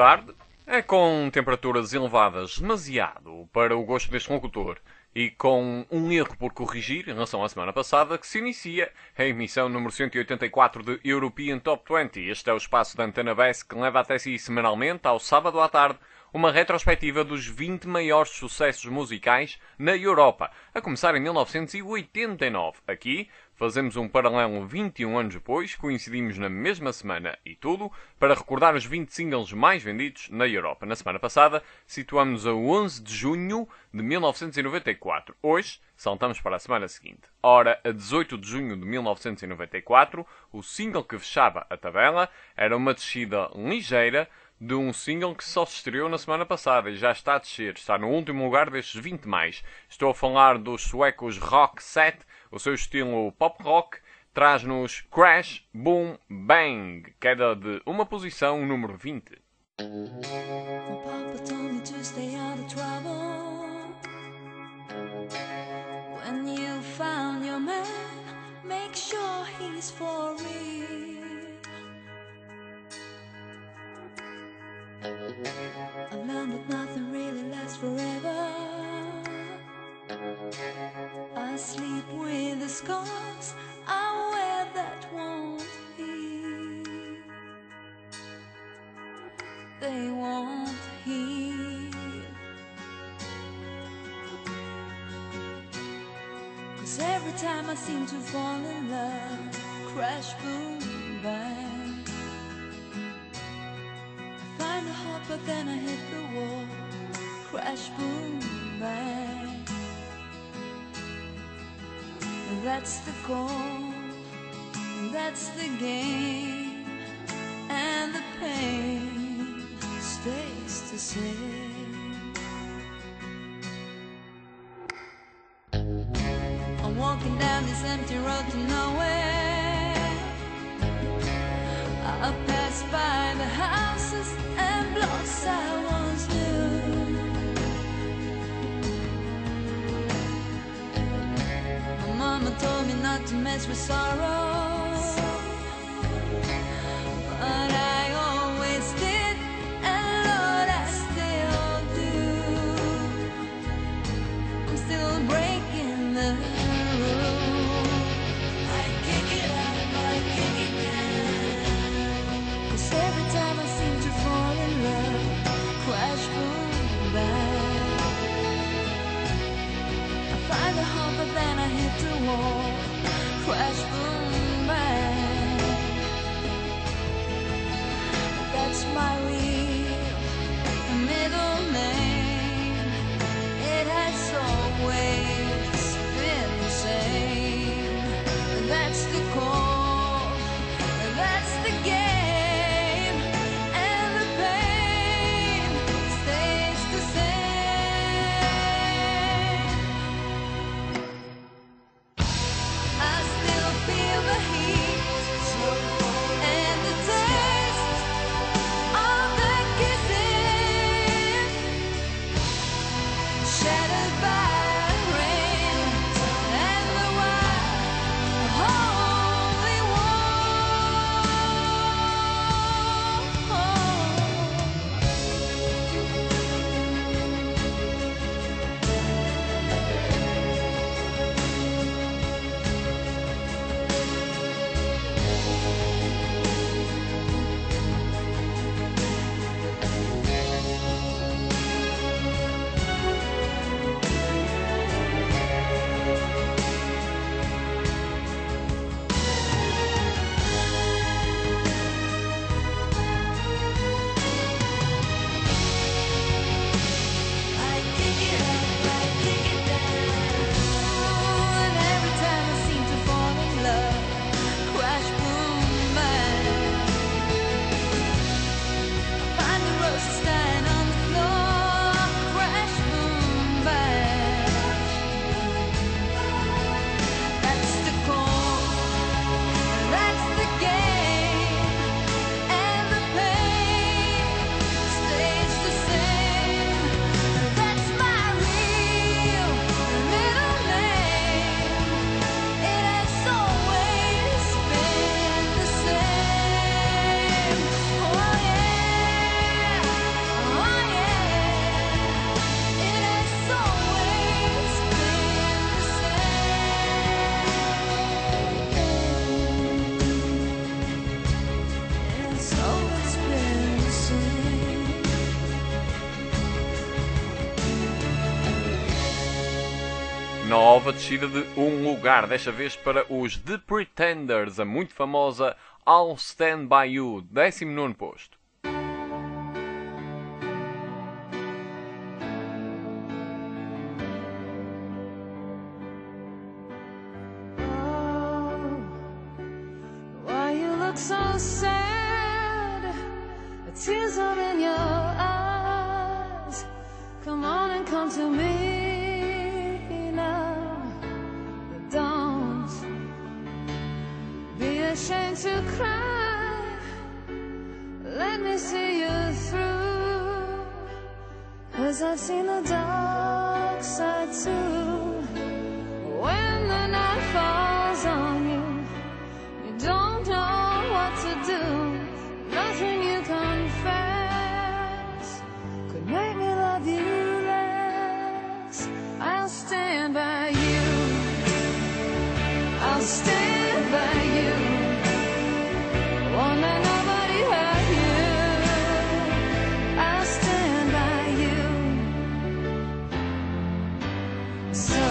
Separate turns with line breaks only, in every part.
tarde. É com temperaturas elevadas demasiado para o gosto deste locutor e com um erro por corrigir em relação à semana passada que se inicia a emissão número 184 de European Top 20. Este é o espaço da Antena BES que leva até si semanalmente, ao sábado à tarde, uma retrospectiva dos 20 maiores sucessos musicais na Europa, a começar em 1989. Aqui fazemos um paralelo 21 anos depois, coincidimos na mesma semana e tudo, para recordar os 20 singles mais vendidos na Europa. Na semana passada, situamos a 11 de junho de 1994. Hoje, saltamos para a semana seguinte. Ora, a 18 de junho de 1994, o single que fechava a tabela era uma descida ligeira de um single que só se estreou na semana passada e já está a descer. Está no último lugar destes 20 mais. Estou a falar dos suecos Rock Set. O seu estilo pop rock traz-nos Crash, Boom, Bang, queda de uma posição, número 20.
Papa told me to stay out of trouble. When you found your man, make sure he's for real. I've learned that nothing really lasts forever. I sleep with the scars I wear that won't heal. They won't heal. 'Cause every time I seem to fall in love, crash, boom, bang. I find a heart but then I hit the wall, crash, boom, bang. That's the goal, that's the game, and the pain stays the same. I'm walking down this empty road to nowhere. I pass by the houses and blocks I once knew. Mama told me not to mess with sorrow, but I always did, and Lord, I still do. I'm still breaking the rules. I kick it up, I kick it down. 'Cause every time I seem to fall in love, crash, boom, bang. I find a heart but then I hit the wall, crash, boom, bang. That's my real middle name. It has always been the same. That's the call, that's the game, and the pain stays the same. I still feel the heat and the taste of the
nova descida de um lugar, desta vez para os The Pretenders, a muito famosa I'll Stand By You, 19º posto.
Why you look so sad? The tears are in your eyes. Come on and come to me now. Don't be ashamed to cry. Let me see you through. 'Cause I've seen the dark side too. When the night falls on you, you don't know what to do. Nothing you confess could make me love you less. I'll stand by you. I'll stand by you. Won't let nobody hurt you. I'll stand by you. So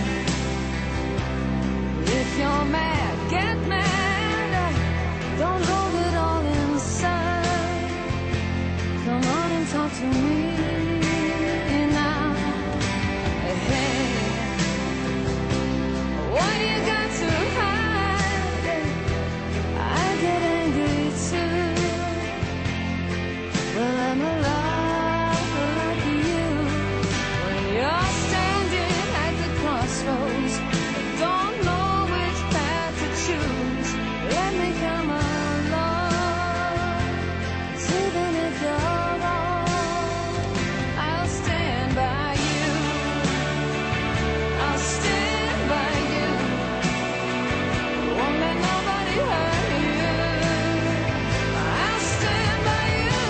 if you're mad, get mad. Don't hold it all inside. Come on and talk to me now. Hey, what you got to hide? I get angry too. Well, I'm alive like you. When you're standing at the crossroads, don't know which path to choose. Let me come along. 'Cause even if you're wrong, I'll stand by you. I'll stand by you. Won't let nobody hurt you. I'll stand by you.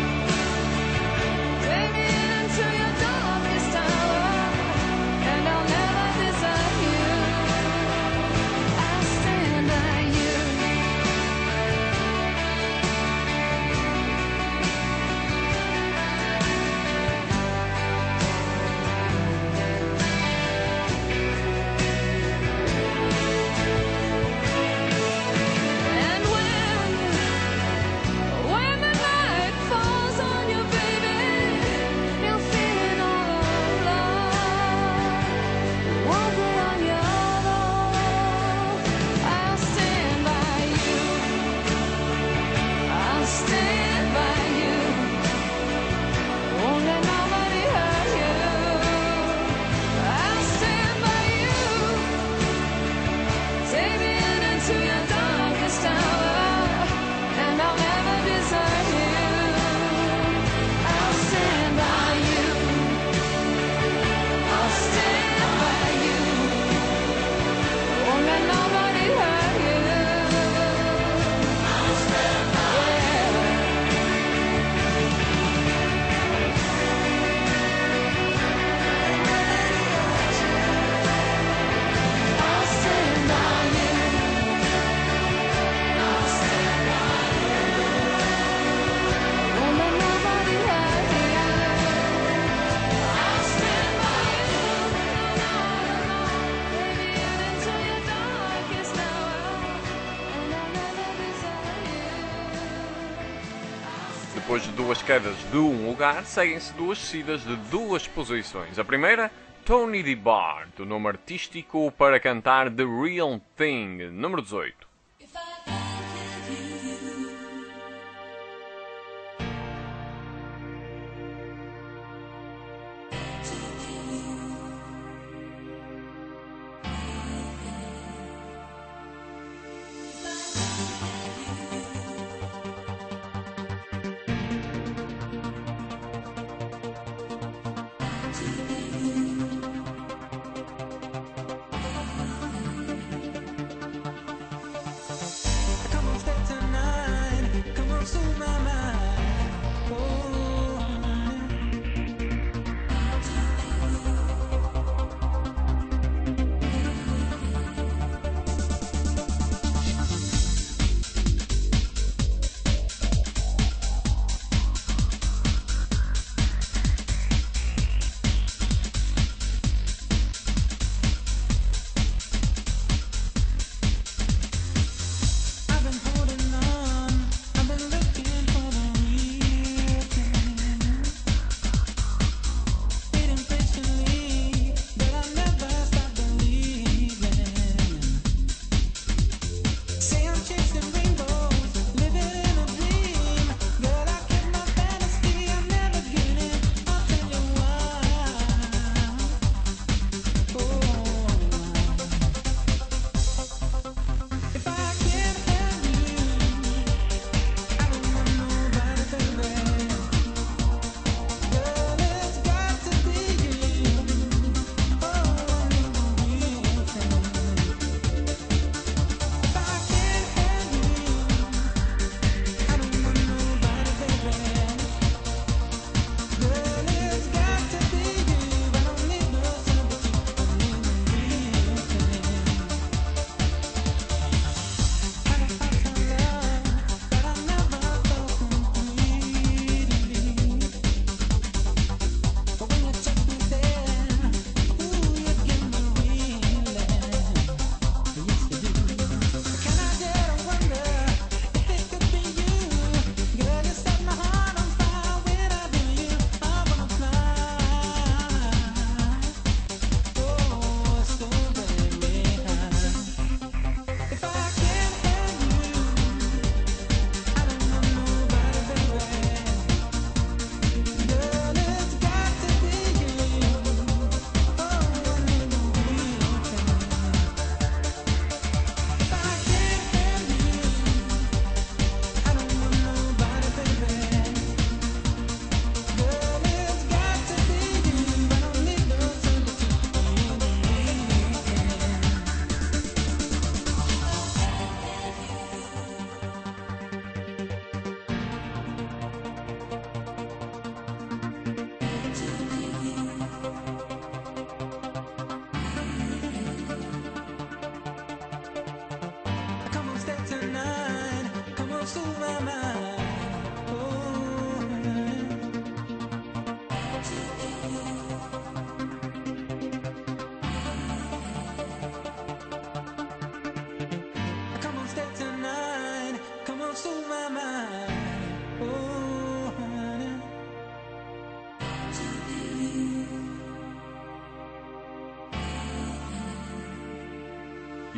Take me into your darkest hour, and I'll never desert you. I'll stand by you. And when the night falls on you, baby, you're feeling all alone. Won't be on your own. I'll stand by you. I'll stand by you. Won't let nobody hurt you. I'll stand by you. Take me into your darkest hour, and I'll never desert you. I'll stand by you. I'll stand by you. Won't let nobody hurt you. I'll stand by you. I'll stand by you. I'll stand by you. Won't let nobody hurt you. I'll stand by you. Take me into your darkest hour, and I'll never desert you.
Depois de duas quedas de um lugar, seguem-se duas descidas de duas posições. A primeira, Tony D. Bart, o nome artístico para cantar The Real Thing, número 18.
If I can't give you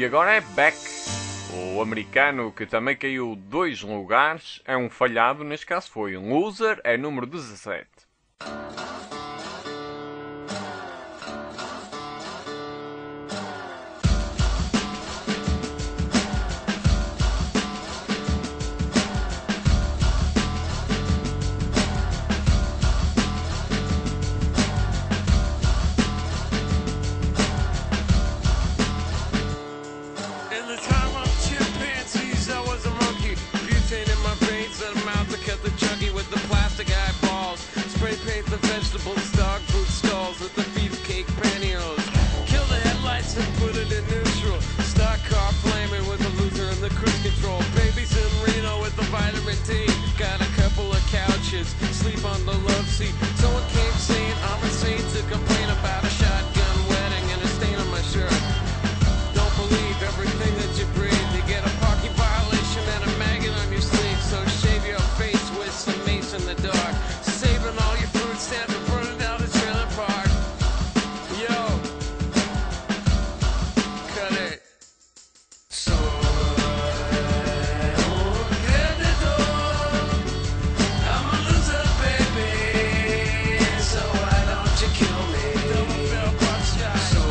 E agora é Beck, o americano que também caiu 2 lugares, é um falhado, neste caso foi um Loser, é número 17.
In the time of chimpanzees, I was a monkey. Butane in my veins and a mouth that kept the chuggy with the plastic eyeballs. Spray paint the vegetables, dog food stalls with the beefcake pantyhose. Kill the headlights and put it in neutral. Stock car flaming with the loser and the cruise control. Babies in Reno with the vitamin D. Got a couple of couches, sleep on the love seat. Someone came saying I'm insane to complain about a shotgun wedding and a stain on my shirt. Don't believe everything that you breathe. You get a parking violation and a maggot on your sleeve. So shave your face with some mace in the dark. Saving all your food stamps and burning down the trailer park. Yo, cut it. So I'm a loser, baby. So why don't you kill me? Double barrel buckshot. So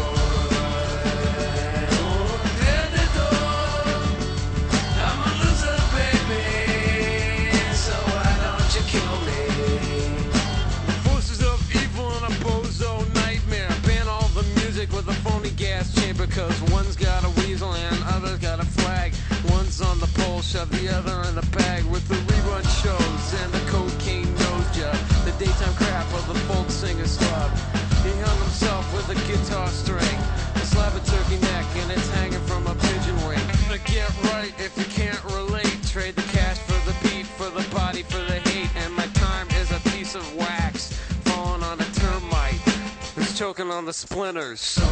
I'm a loser, baby. So why don't you kill me? The forces of evil and a bozo nightmare. Ban all the music with a phony gas chamber. Cause one's got a weasel and other's got a flag. One's on the pole, shove the other in the bag. With the rerun shows and the cocaine nose job. The daytime crap of the folk singer slub. He hung himself with a guitar string. A slab of turkey neck and it's hanging from a pigeon wing. To get right if you can't relate. Trade the cash for the beat, for the body, for the hate. And my time is a piece of wax falling on a termite who's choking on the splinters. So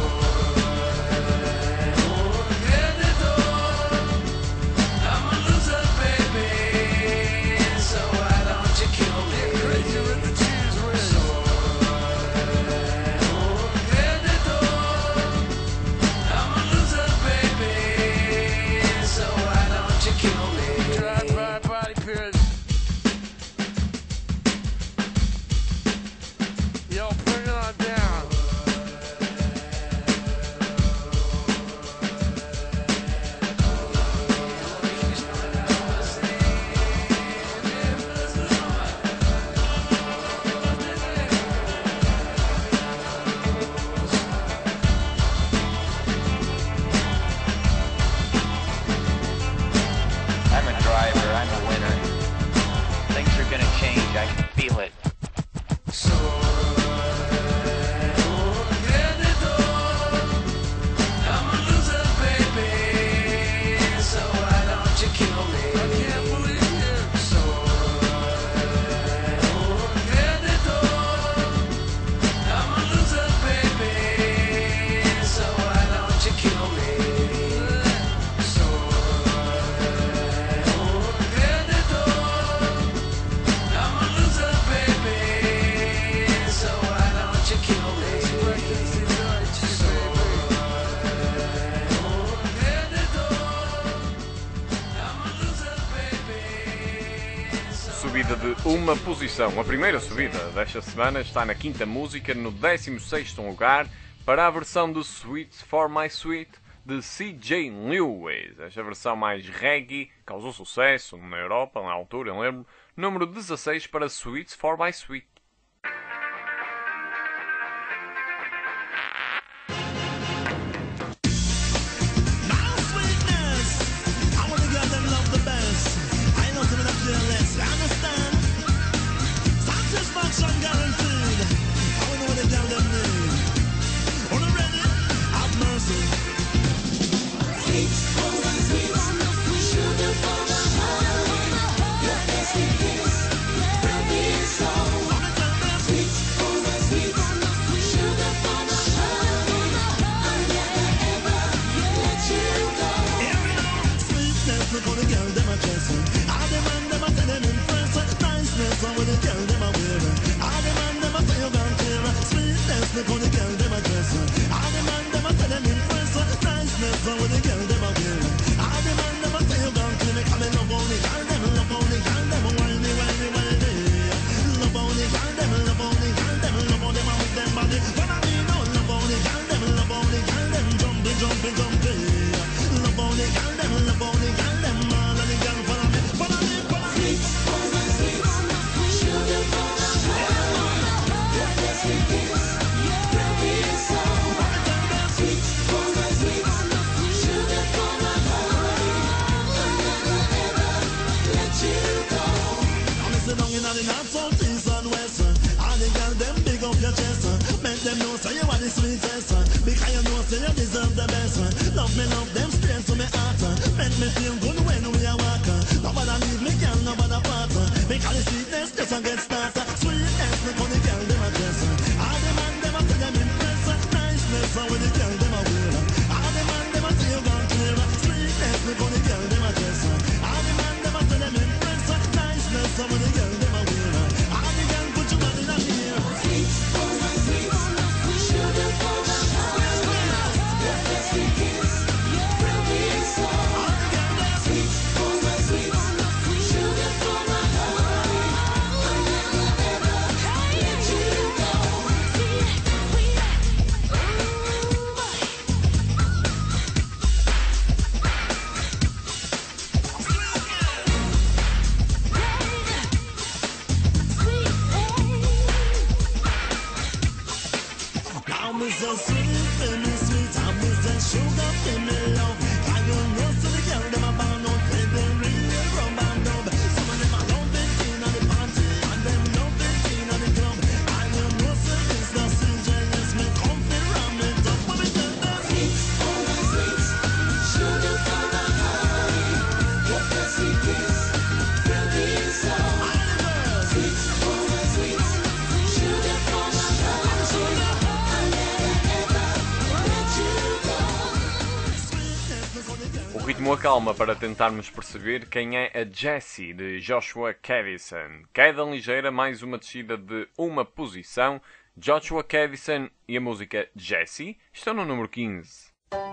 I'm a loser, baby. So why don't you kill me? Get crazy with the cheese whiz. So I'm a loser, baby. So why don't you kill me? Drive-by body pierce. Yo, bring it on down.
I'm a driver, I'm a winner. Things are gonna change, I can feel it.
So I'm a loser, baby. So why don't you kill me? I can't believe you. So I'm a loser, baby. So why don't you kill me? So I'm a loser, baby. So why don't you kill me?
Subida de uma posição. A primeira subida desta semana está na quinta música, no 16º lugar, para a versão de Sweet for My Sweet de C.J. Lewis. Esta versão mais reggae causou sucesso na Europa, na altura, eu lembro. Número 16 para Sweet for My Sweet.
Sugar for my heart, your best kiss, love is all.
love them straight to me heart. Make me feel good when we are walking. Nobody leave me, girl, nobody part. Because the sweetness just a get started. Sweetness, me call the girl them a dress. All the man them a tell them impress. Niceness, with the girl them a wear. All the man them a say you gone clear. Sweetness, me call the girl them a dress. All the man them a tell them impress. Niceness, with the girl them a wear. All the girl put your body in the air. Sweet, oh my sweet, sugar for my heart. Your best kiss, thrill me so. Sweet, oh my sweet, sugar for my heart. I'll never ever let you go. I'm so sweet, baby, sweet. I'm Mr. Sugar, baby, love. I don't know to the girl them about no baby, real rum and dub. Some of them are love it in on the party, and them love it in on the club. I don't know to this, the CJS, me comfy, ram it up, what we tell them. Sweet, oh my sweet, sugar for my heart. Your fancy kiss, thrill me so. Sweet, oh my sweet, sugar for my heart.
O ritmo acalma para tentarmos perceber quem é a Jessie de Joshua Kadison. Queda ligeira, mais uma descida de uma posição. Joshua Kadison e a música Jessie estão no número 15.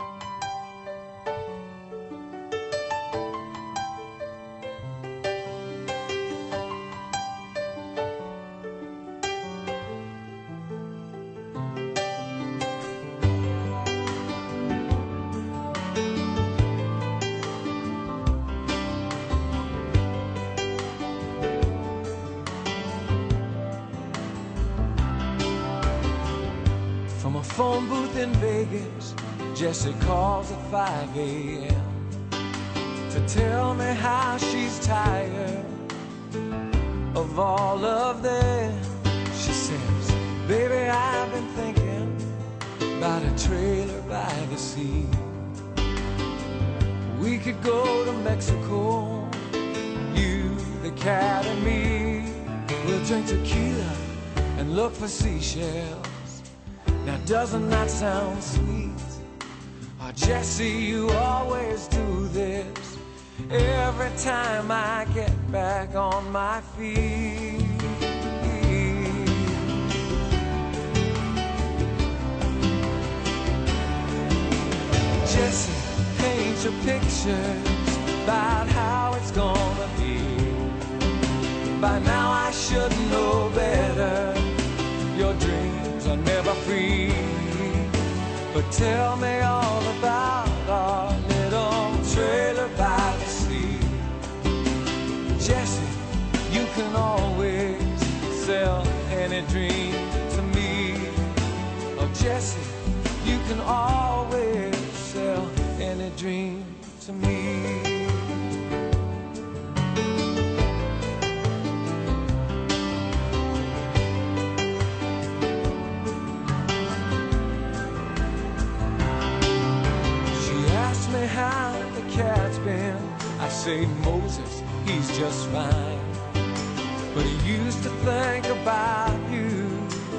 From a phone booth in Vegas, Jessie calls at 5 a.m. to tell me how she's tired of all of them. She says, baby, I've been thinking about a trailer by the sea. We could go to Mexico, you, the cat and me. We'll drink tequila and look for seashells. Now doesn't that sound sweet? Oh, Jessie, you always do this every time I get back on my feet. Jessie, paint your pictures about how it's gonna be. By now I should know better. Your dreams are never free. But tell me all about our little trailer by the sea. Jessie, you can always sell any dream to me. Oh, Jessie, you can always sell any dream to me. How the cat's been. I say, Moses, he's just fine. But he used to think about you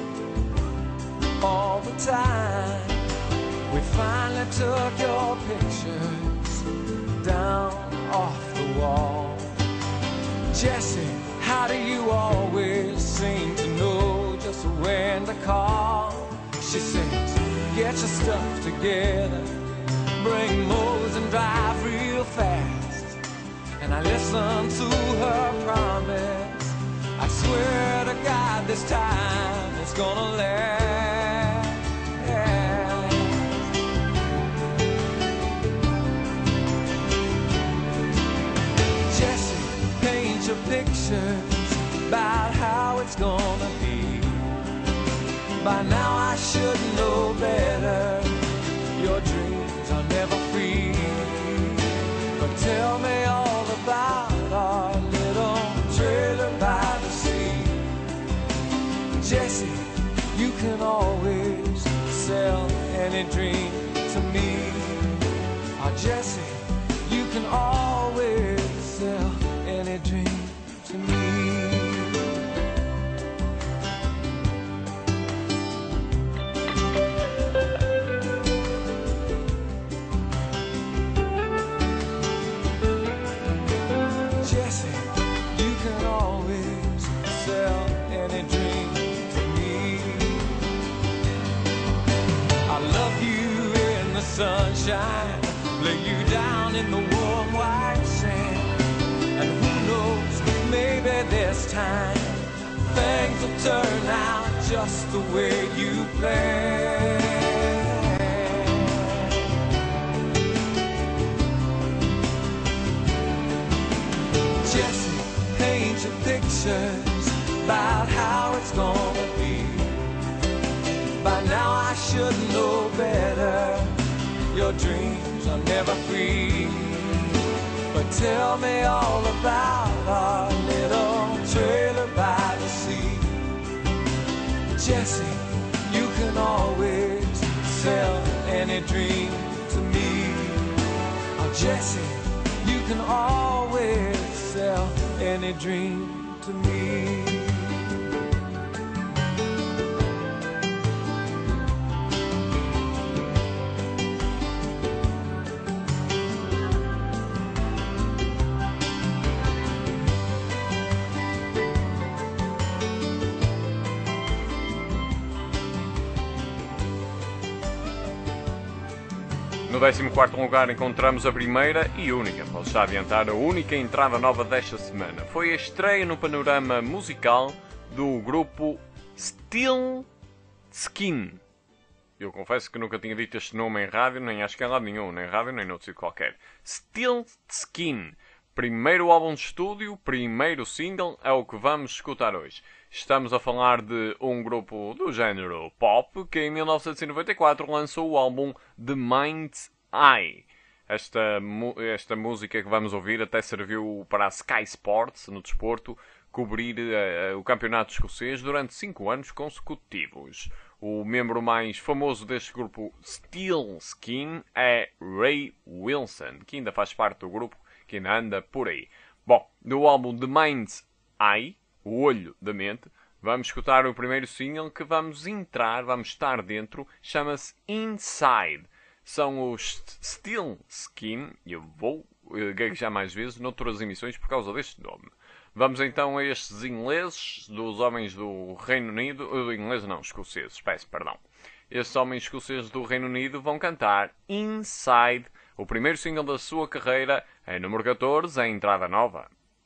all the time. We finally took your pictures down off the wall. Jessie, how do you always seem to know just when to call? She says, get your stuff together, bring Mose and drive real fast. And I listen to her promise. I swear to God this time it's gonna last. Jessie, paint your pictures about how it's gonna be. By now I should know better. Your dreams are never free. But tell me all about our little trailer by the sea. Jessie, you can always sell any dream to me. Jesse, you can always sell any dream to me. Jesse, you can always sell any dream to me. I love you in the sunshine, lay you down in the warm white sand, and who knows, maybe this time things will turn out just the way you planned. Jesse, paint your pictures about how it's gonna be. By now I should know better. Your dreams are never free. But tell me all about our little trailer by the sea. Jesse, you can always sell any dream to me. Oh, Jesse, you can always sell any dream to me.
No 14º lugar encontramos a primeira e única, posso já adiantar, a única entrada nova desta semana. Foi a estreia no panorama musical do grupo Still Skin. Eu confesso que nunca tinha dito este nome em rádio, nem acho que em lado nenhum, nem em rádio nem noutro sítio qualquer. Still Skin. Primeiro álbum de estúdio, primeiro single, é o que vamos escutar hoje. Estamos a falar de um grupo do género pop que em 1994 lançou o álbum The Mind's Eye. Esta música que vamos ouvir até serviu para a Sky Sports, no desporto, cobrir o campeonato escocês durante 5 anos consecutivos. O membro mais famoso deste grupo Still Skin é Ray Wilson, que ainda faz parte do grupo, que ainda anda por aí. Bom, do álbum The Mind's Eye, o olho da mente, vamos escutar o primeiro single que vamos estar dentro, chama-se Inside. São os Still Skin, e eu vou gaguejar mais vezes noutras emissões por causa deste nome. Vamos então a estes ingleses, dos homens do Reino Unido, escoceses, peço perdão. Estes homens escoceses do Reino Unido vão cantar Inside, o primeiro single da sua carreira, em número 14, a entrada nova.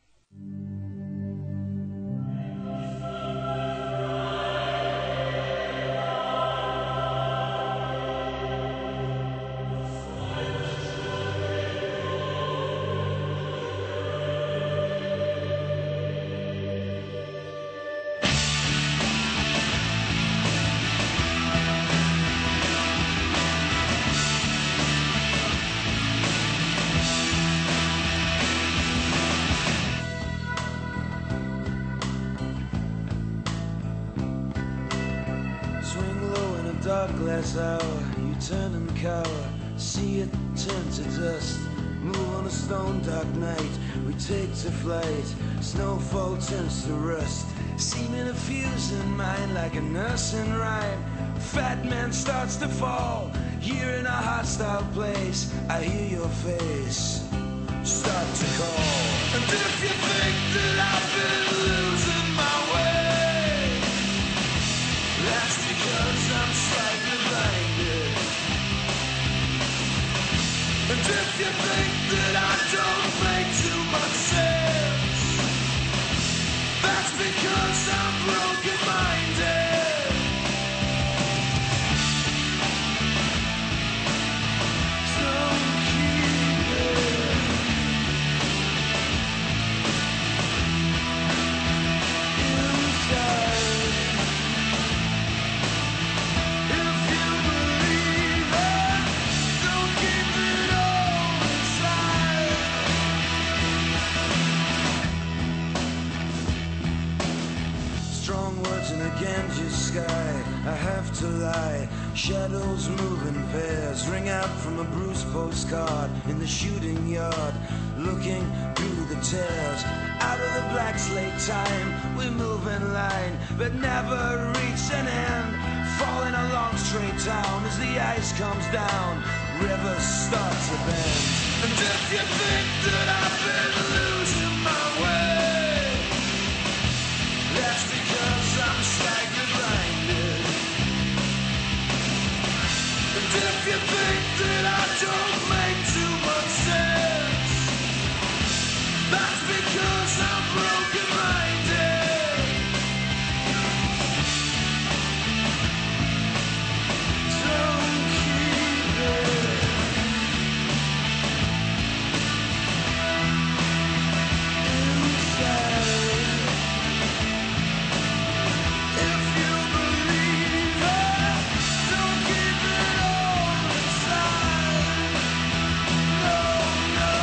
Dark glass hour, you turn and cower, see it turn to dust. Move on a stone dark night, we take to flight. Snowfall turns to rust, seeming a fuse in mind like a nursing rhyme. Fat man starts to fall, here in a hostile place. I hear your face start to call. And if you think that I've been losing my way, that's because I'm slightly blinded. And if you think that I don't make too much sense, that's because I'm broken-minded. Don't keep it inside. Inside. Guns move in pairs, ring out from a Bruce postcard in the shooting yard, looking through the tears. Out of the black slate time, we move in line, but never reach an end. Falling along straight down as the ice comes down, rivers start to bend. And if you think that I've been losing my way, that's because I'm stagnant minded. And if you think that I don't make too much sense, that's because I'm broken minded. Don't keep it inside. If you believe it, don't keep it all inside. No, no.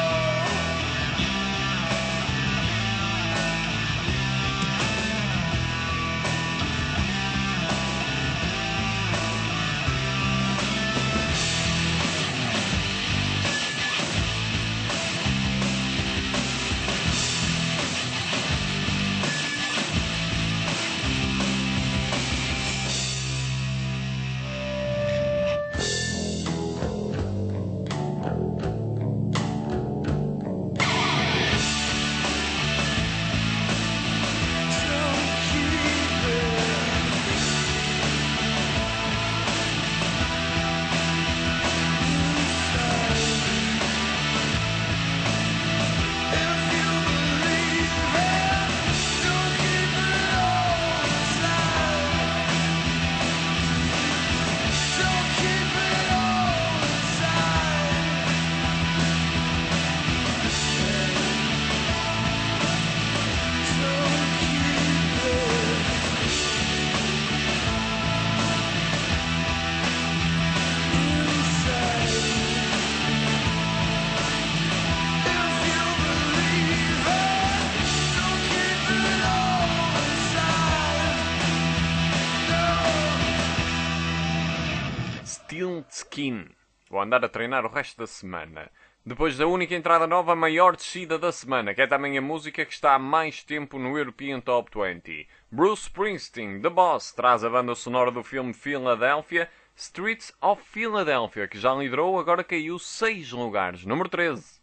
Steel Skin. Vou andar a treinar o resto da semana. Depois da única entrada nova, a maior descida da semana, que é também a música que está há mais tempo no European Top 20. Bruce Springsteen, The Boss, traz a banda sonora do filme Philadelphia, Streets of Philadelphia, que já liderou, agora caiu 6 lugares. Número 13.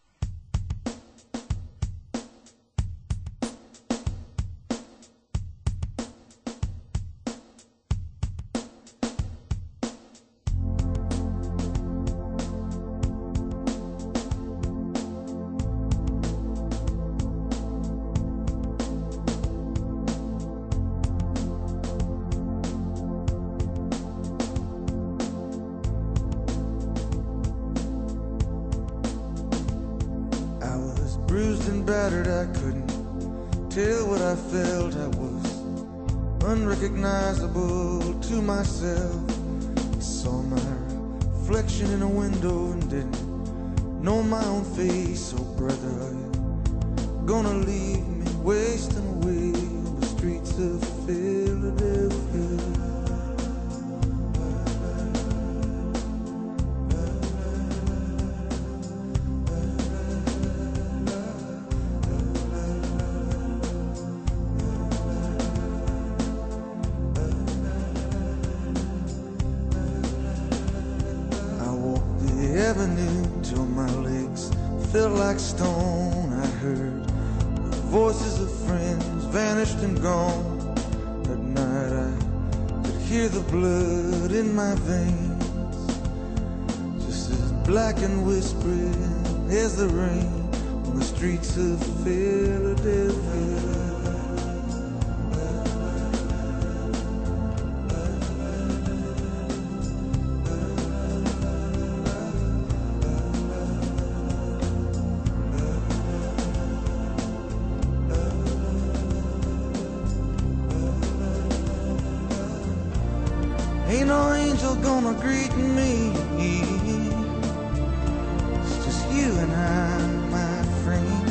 Bruised and battered, I couldn't tell what I felt. I was unrecognizable to myself. I saw my reflection in a window and didn't know my own face. Oh brother, are you gonna leave me wasting away on the streets of Philadelphia? Avenue till my legs felt like stone. I heard the voices of friends vanished and gone. At night I could hear the blood in my veins, just as black and whispering as the rain on the streets of Philadelphia. Ain't no angel gonna greet me. It's just you and I, my friend.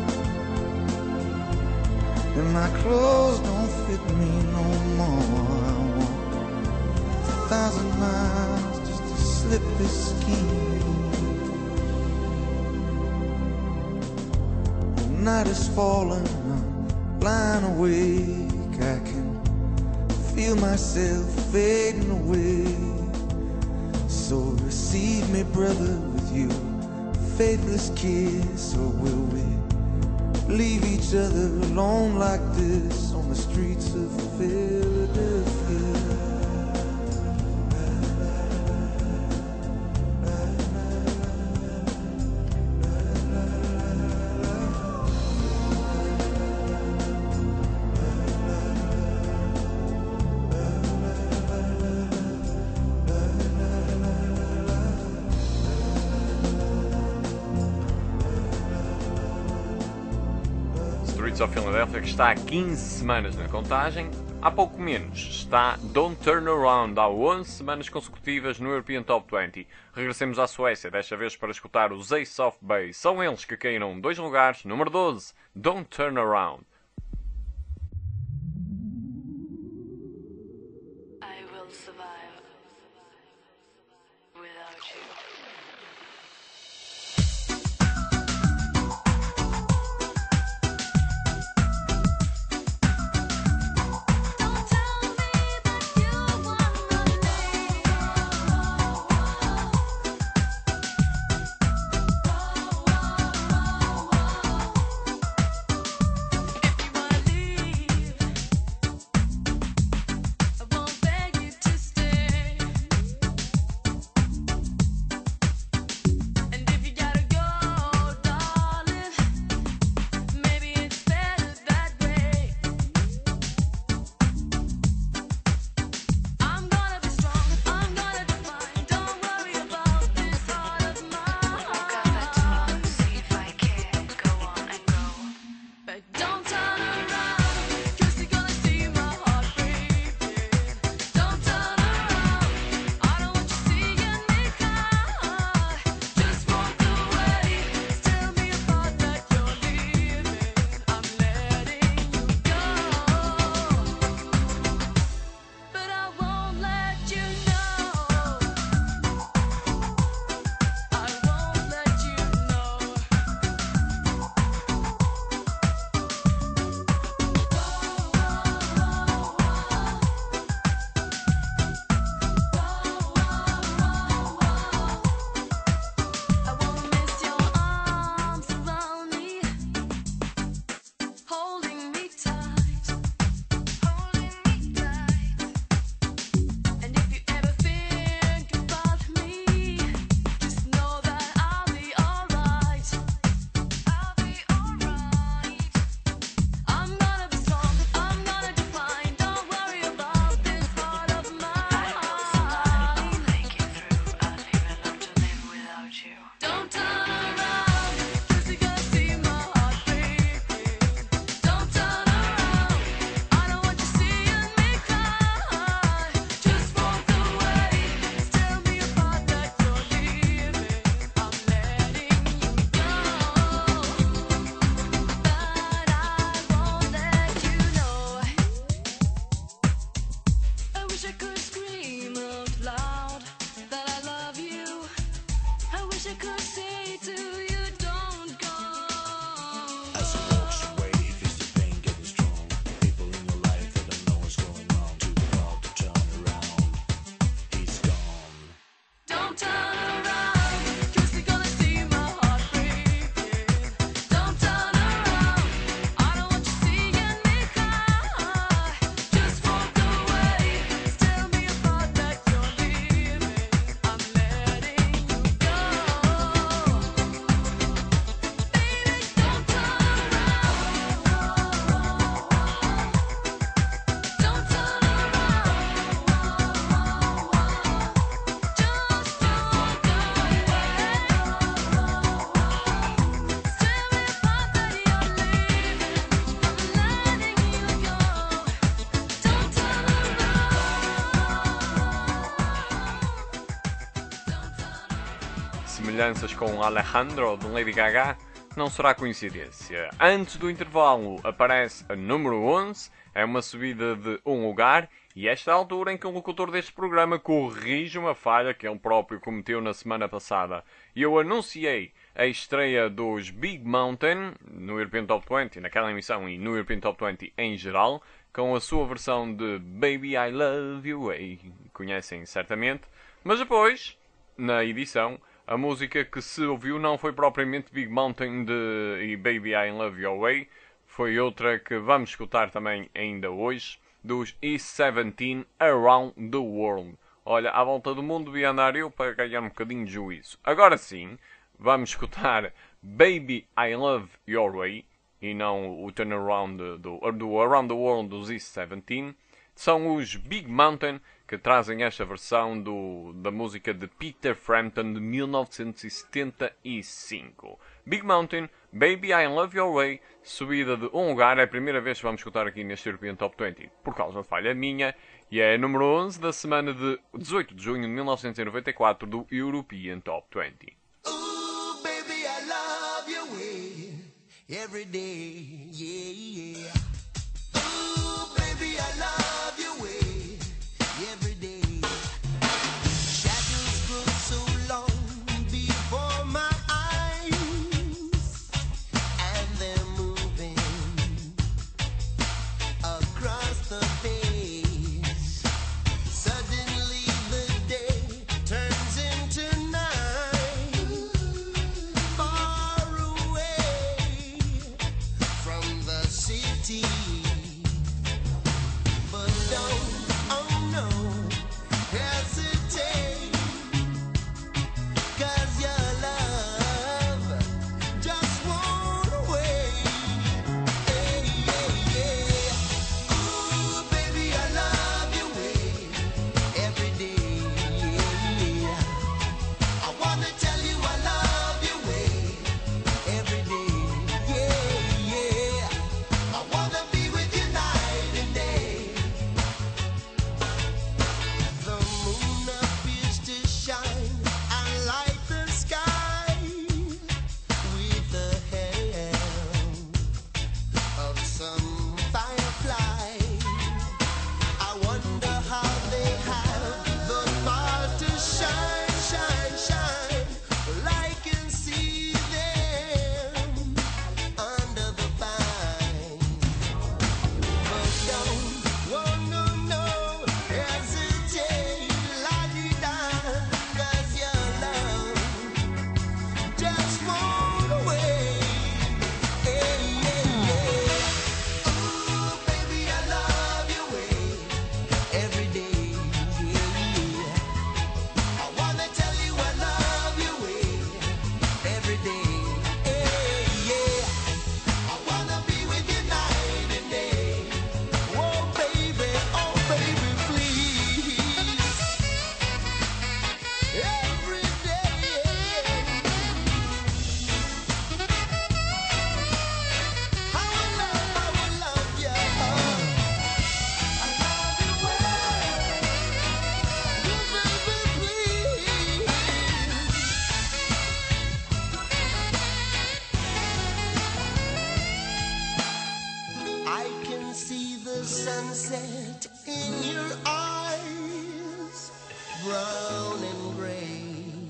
And my clothes don't fit me no more. I walk 1,000 miles to
flip the scheme. The night is falling, I'm lying awake. I can feel myself fading away. So receive me, brother, with you faithless kiss, or will we leave each other alone like this on the streets of Philadelphia?
Streets of Philadelphia, que está há 15 semanas na contagem. Há pouco menos está Don't Turn Around, há 11 semanas consecutivas no European Top 20. Regressemos à Suécia, desta vez para escutar os Ace of Base. São eles que caíram 2 lugares. Número 12, Don't Turn Around.
I will survive without you. Don't tell me that you wanna leave. If you wanna leave, I won't beg you to stay. And if you gotta go, darling, maybe it's better that way. I'm gonna be strong, I'm gonna define. Don't worry about this heart of mine. See if I can go on and go. But don't turn around, 'cause you're gonna see my heart breaking. Don't turn around, I don't want you seeing me cry. Just walk away, tell me about that you're leaving. I'm letting you go, but I won't let you know. I won't let you know. I won't miss your arms around me, holding me tight, And if you ever think about me, just know that I'll be alright. I'm gonna be strong, I'm gonna define. Don't worry about this heart of mine. Don't turn around, 'cause you're gonna see my heart breaking. Don't turn around, I don't want you seeing me cry. Just walk away, tell me about that you're leaving. I'm letting you go, but I won't let you know. I wish I could scream out loud that I love you. I wish I could say to you, don't go.
As it walks away, feels the pain getting strong. People in your life that don't know what's going on. Too proud to turn around. He's gone.
Don't turn around, 'cause you're gonna see my heart breaking. Don't turn around, I don't want you seeing me cry. Just walk away, tell me about that you're leaving. I'm letting you go, baby. Don't turn around, don't turn around. Just walk away. Tell me about that you're leaving. I'm letting you go. Don't turn around.
Semelhanças com Alejandro de Lady Gaga não será coincidência. Antes do intervalo aparece a número 11, é uma subida de um lugar, E esta é a altura em que o locutor deste programa corrige uma falha que ele próprio cometeu na semana passada. Eu anunciei a estreia dos Big Mountain no European Top 20, naquela emissão e no European Top 20 em geral, com a sua versão de Baby I Love You Way, conhecem certamente. Mas depois, na edição, a música que se ouviu não foi propriamente Big Mountain e Baby I Love Your Way, foi outra que vamos escutar também ainda hoje, dos E17 Around the World. Olha, à volta do mundo devia andar eu para ganhar um bocadinho de juízo. Agora sim, vamos escutar Baby I Love Your Way e não o Turnaround do Around the World dos E17. São os Big Mountain que trazem esta versão da música de Peter Frampton de 1975. Big Mountain, Baby I Love Your Way, subida de um lugar, é a primeira vez que vamos escutar aqui neste European Top 20, por causa de falha minha, e é a número 11 da semana de 18 de junho de 1994 do European Top 20.
Ooh, baby, I love your way every day, yeah, yeah. Ooh, baby, I love your way every day. Shadows grow so long before my eyes, and they're moving across the face. Suddenly the day turns into night, far away from the city. But don't, oh no, hesitate, 'cause your love just won't wait. Hey, yeah, yeah. Ooh, baby, I love your way every day, yeah. I wanna tell you I love your way every day, yeah, yeah. I wanna be with you night and day. The moon appears to shine and light the sky with the help of some firefly. I wonder how they have the power to shine, shine, shine. Well, I can see them under the pine. But don't, oh no, no, hesitate, la-di-da, 'cause your love just won't wait. Hey, yeah, yeah. Ooh, baby, I love your way every day, yeah, yeah. I wanna tell you I love your way every day, hey, yeah. I wanna be with you night and day. Oh baby, please. Every day. How I love you. I love you well. Oh baby, please. I can see the sunset in your eyes, brown and gray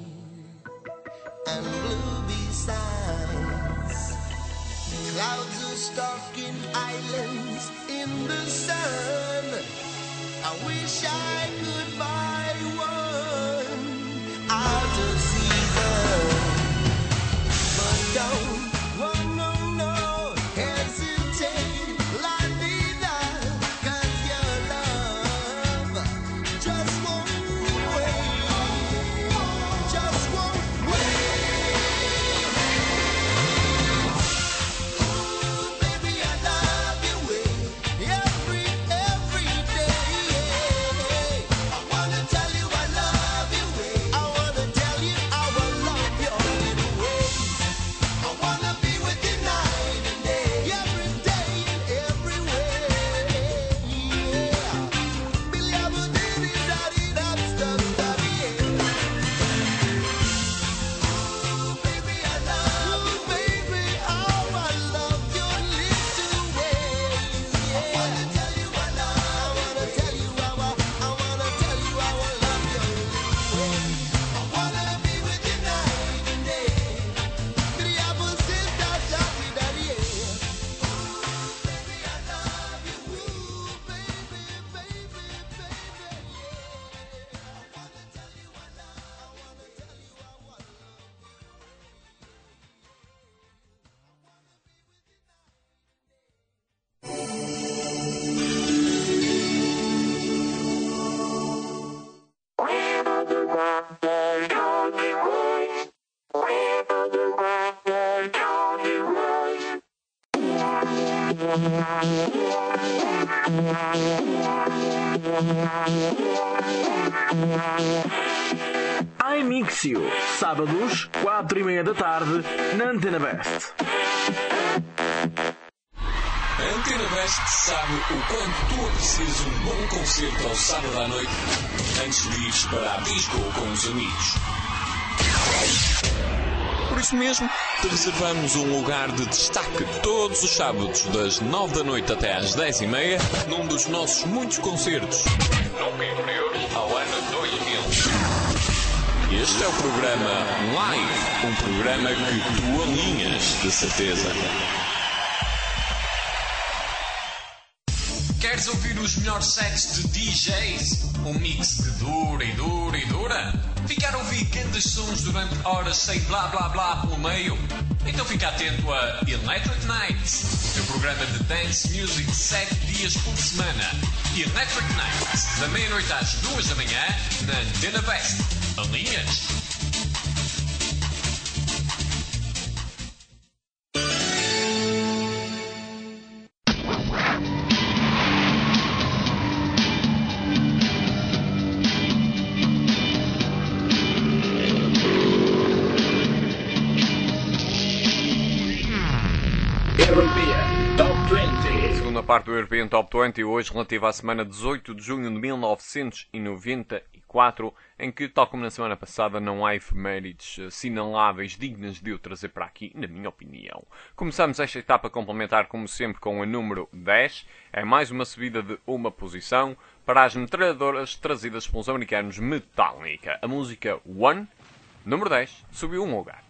and blue besides. Clouds are stalking islands in the sun. I wish I could buy one out of season. But don't, oh no, no, hesitate, la-di-da, 'cause your love just won't wait, just won't wait. Ooh, baby, I love your way every day. I wanna
iMixio, sábados, 4:30 da tarde, na Antena Best.
A Antena Best sabe o quanto tu aprecias um bom concerto ao sábado à noite antes de ires para a disco com os amigos. Por isso mesmo, te reservamos um lugar de destaque todos os sábados, das 9 da noite até às 10:30, num dos nossos muitos concertos. Nunca inferiores ao ano 2000. Este é o programa Live, um programa que tu alinhas, de certeza. Queres ouvir os melhores sets de DJs? Um mix que dura e dura e dura? Ficar a ouvir grandes sons durante horas sem blá blá blá pelo meio? Então fica atento a Electric Nights, o teu programa de dance music 7 dias por semana. Electric Nights, da meia-noite às 2 da manhã, na Antena Best. Alinhas?
Segunda parte do European Top 20, hoje relativa à semana 18 de junho de 1994, em que, tal como na semana passada, não há efemérides assinaláveis dignas de eu trazer para aqui, na minha opinião. Começamos esta etapa complementar, como sempre, com a número 10. É mais uma subida de uma posição para as metralhadoras trazidas pelos americanos Metallica. A música One, número 10, subiu um lugar.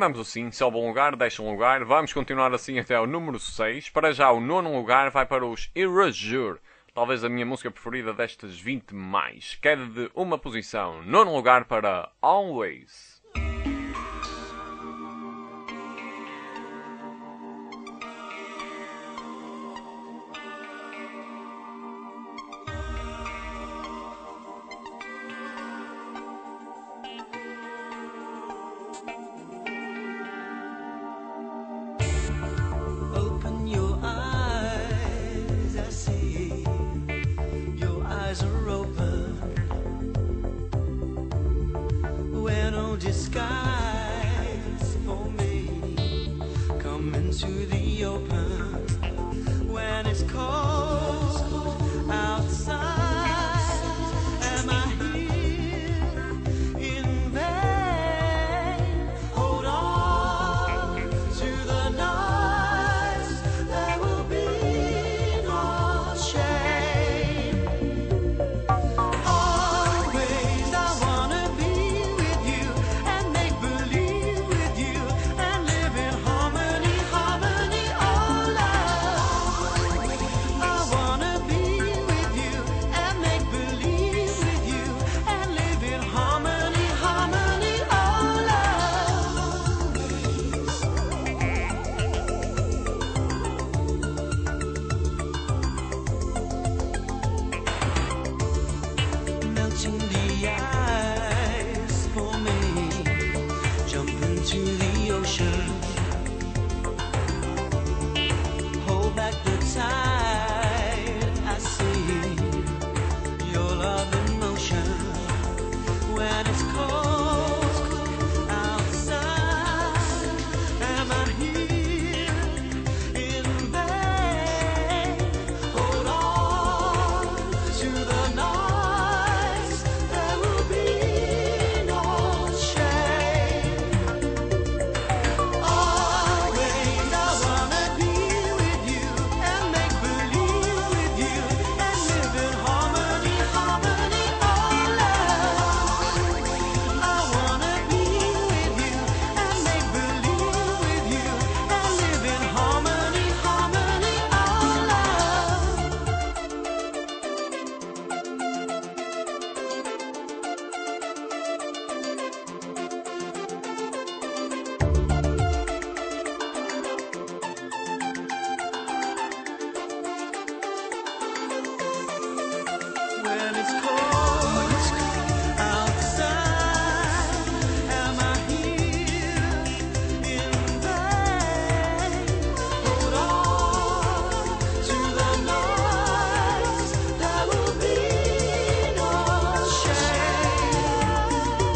andamos assim, sobe um lugar, deixa um lugar, vamos continuar assim até ao número 6. Para já o nono lugar vai para os Erasure, talvez a minha música preferida destas 20 mais. Queda de uma posição, nono lugar para Always.
Open your eyes, I see your eyes are open. Where no disguise for me, come into the open. When it's cold outside, am I here in vain? Hold on to the nights, there will be no shame. Always I wanna be with you and make believe with you and live in harmony, harmony, oh love. I wanna be with you and make believe with you and live in harmony, harmony, oh love. Melting the ice for me, jump into the ocean, hold back the tide. I see your love in motion. When it's cold outside, am I here in vain? Hold on to the nights, there will be no shame. Always I wanna be with you and make believe with you and live in harmony, harmony, oh love. I wanna be with you and make believe with you and live in harmony, harmony, oh love. When it's cold outside, am I here in vain? Hold on to the nights, there will be no shame.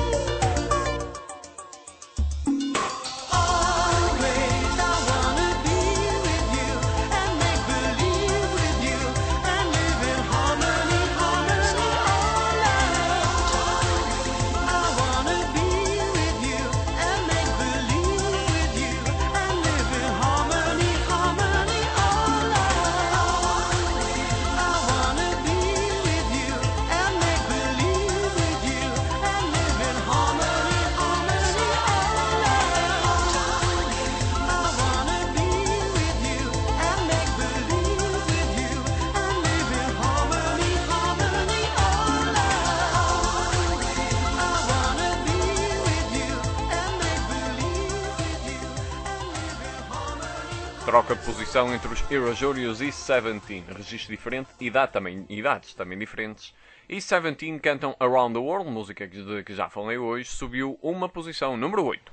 Always I wanna be with you and make believe with you and live in harmony, harmony, oh love. I wanna be with you and make believe with you and live in harmony, harmony, oh love. I wanna be with you and make believe with you and live in harmony, harmony, oh love. I wanna be with you and make believe with you and live in harmony, harmony, oh love. I wanna be with you and make believe with you and live in harmony.
Troca de posição entre os Erasure e os E17. Registro diferente e idades também diferentes. E17 cantam Around the World, música que já falei hoje, subiu uma posição, número 8.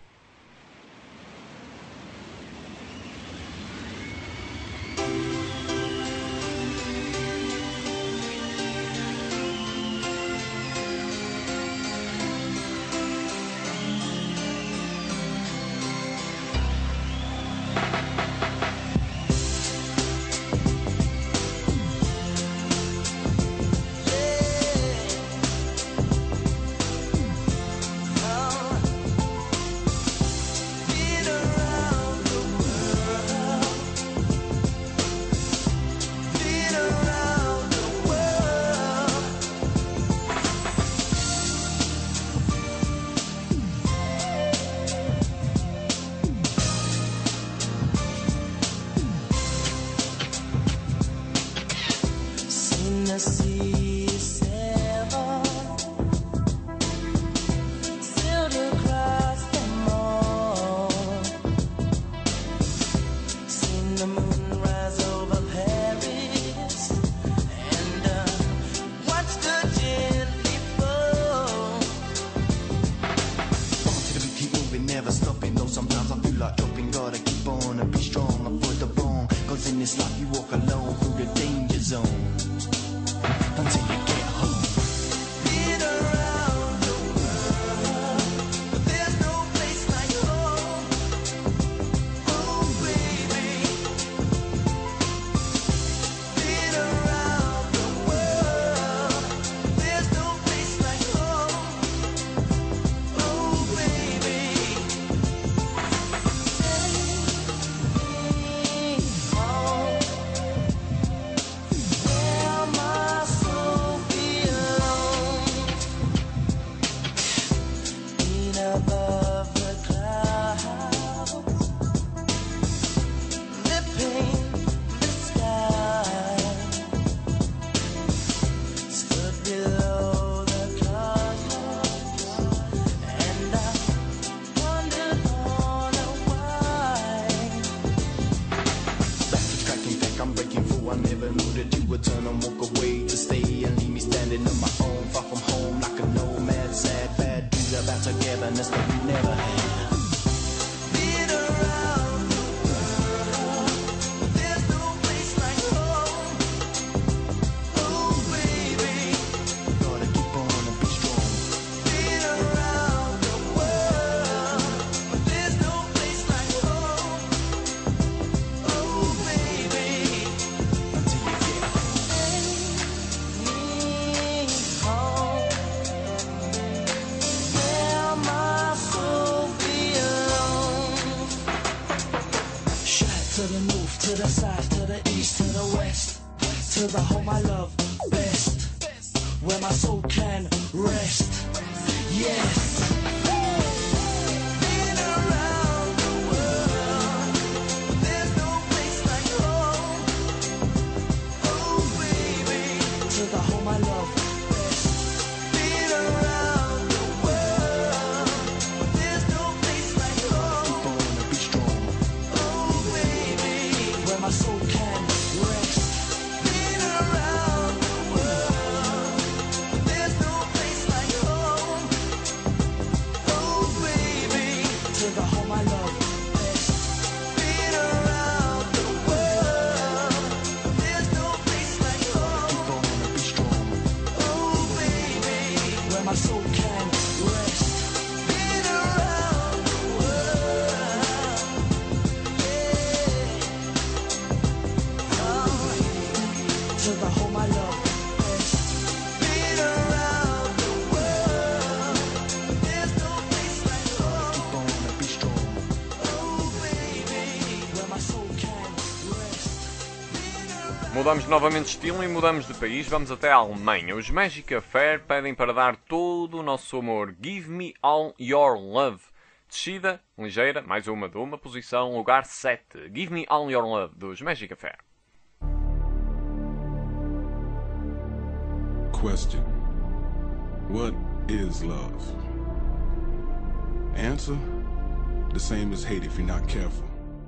Tennessee sailor sailed across the moor, seen the moon rise over Paris, and watched her gently fall. On to the beat, keep moving, never stopping. Though sometimes I feel like dropping, gotta keep on and be strong, avoid the wrong. Cause in this life you walk alone through the danger zone until you get home. Been around the world, but there's no place like home. Oh baby. Been around the world, there's no place like home. Oh baby. Where my soul belongs, being above the clouds, lipping the sky, stood below the cosmos, and I wondered on why. Back to tracking back, I'm breaking through. I never knew that you would turn and walk away to stay and leave me standing on my own, far from home, like a nomad, sad, bad dude about togetherness that we never had. Been around the world, but there's no place like home. Oh baby, gotta keep on and be strong. Been around the world, but there's no place like home. Oh baby, until you get home. Where my soul belongs. Shout to the north, to the south, to the east, to the west, to the home I love best, where my soul can rest. Yes. Been around the world, but there's no place like home. Oh baby, to the home I love best. Been around the world, but there's no place like home. Keep on and be strong. Oh baby, where my soul can rest. Been around the world, but there's no place like home. Oh baby, to the home I love best. Been around the world, but there's no place like home. Keep on and be strong. Oh baby, where my soul can rest. Been around the world, yeah. Oh, to the home I love best. Been around the world, but there's no place like home. Keep on and be strong. Oh baby, where my soul can rest.
Mudamos novamente de estilo e mudamos de país, vamos até a Alemanha. Os Magic Affair pedem para dar todo o nosso amor. Give Me All Your Love. Descida, ligeira, mais uma de uma posição, lugar 7. Give Me All Your Love, dos Magic Affair.
Question: what is love? Answer: the same as hate if you're not careful.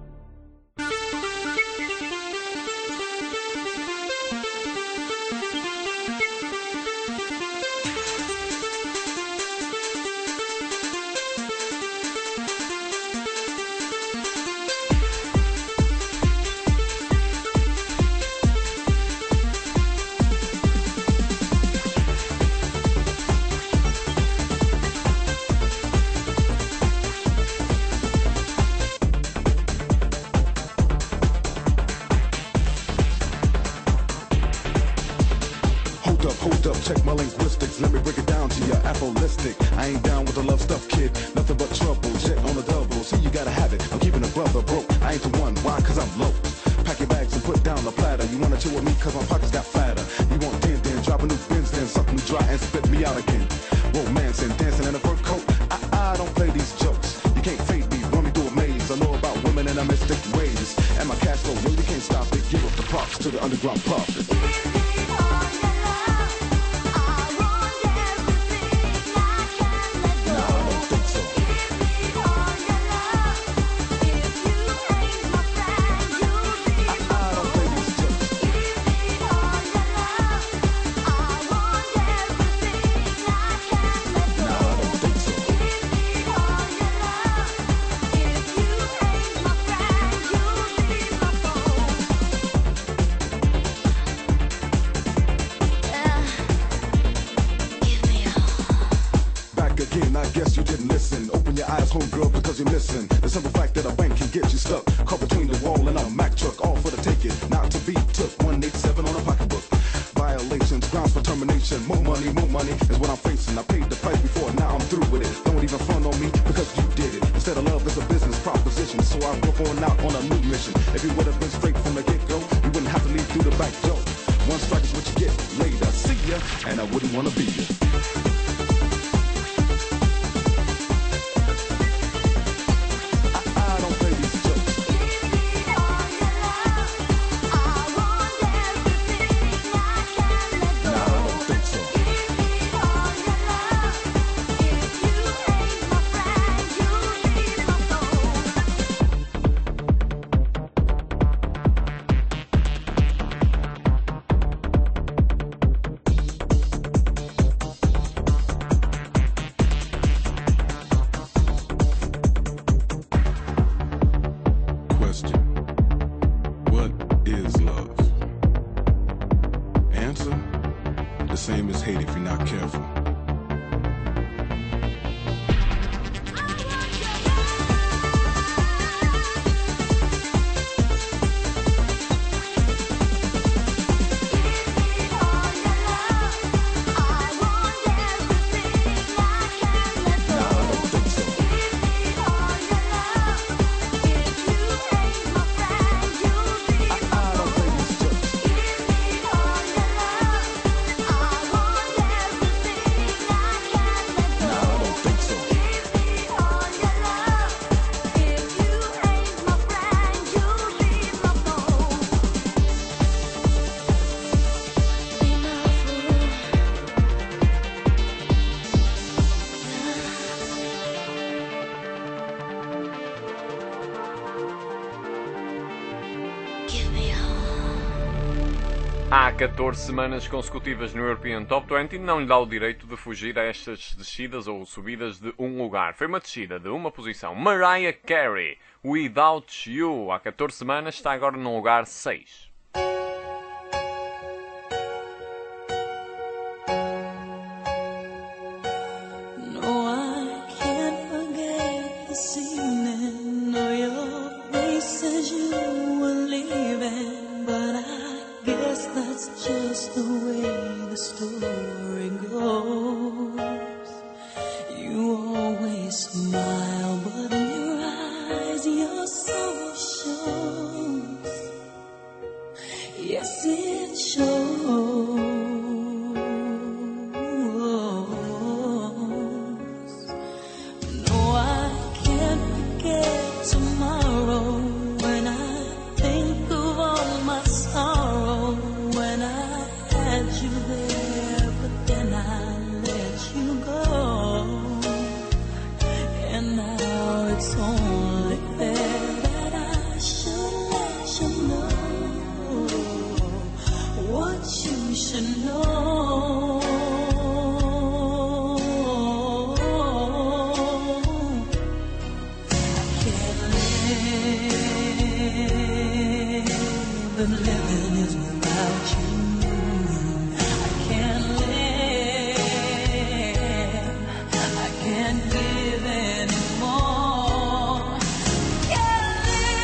Check my linguistics, let me break it down to you. Apholistic, I ain't down with the love stuff, kid. Nothing but trouble, jet on the double. See, you gotta have it, I'm keeping a brother broke. I ain't the one, why? Cause I'm low. Pack your bags and put down the platter. You wanna chill with me cause my pockets got fatter. You want 10, then drop a new Benz, then suck me dry and spit me out again. Romance and dancing in a fur coat, I don't play these jokes. You can't fade me, run me through a maze. I know about women and I mystic ways. And my cash flow, yo, you can't stop it. Give up the props to the underground prophets.
Give me all your love.
listen. The simple fact that a bank can get you stuck, caught between the wall and a Mack truck, all for the taking, not to be took. 187 on a pocketbook. Violations, grounds for termination. More money is what I'm facing. I paid the price before, now I'm through with it. Don't even front on me because you did it. Instead of love, it's a business proposition. So I go on out on a new mission. If you would have been straight from the get-go, you wouldn't have to leave through the back door. One strike is what you get later. See ya, and I wouldn't wanna be ya. I don't play these jokes. Question: what is love? Answer: the same as hate if you're not careful.
Há 14 semanas consecutivas no European Top 20 não lhe dá o direito de fugir a estas descidas ou subidas de um lugar. Foi uma descida de uma posição. Mariah Carey, Without You, há 14 semanas, está agora no lugar 6.
No, I can't forget this evening. No, your face as you were leaving, but I guess that's just the way the story goes. You always smile, but in your eyes your soul shows. Yes, it shows. No, I can't forget tomorrow when I think of all my sorrow. When I had you there, but then I let you go. And now it's only fair that I should let you know what you should know. I can't live, but living is without you. I can't live, I can't give anymore. Can't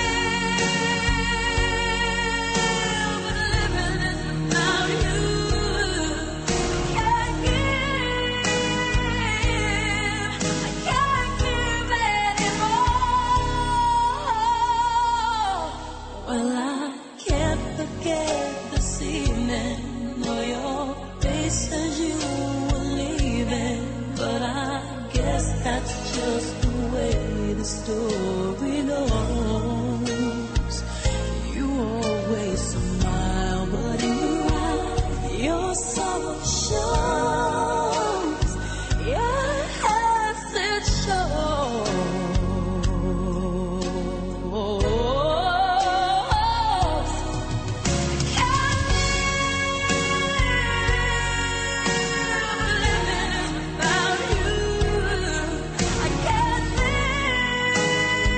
live, but living is without you. Can't give, I can't give anymore. Well, I can't forget this evening, or your face as you were leaving, but I guess that's just the way the story goes. You always smile, but in your eyes your sorrow shows. Yes, it shows. Living is without you. I can't live.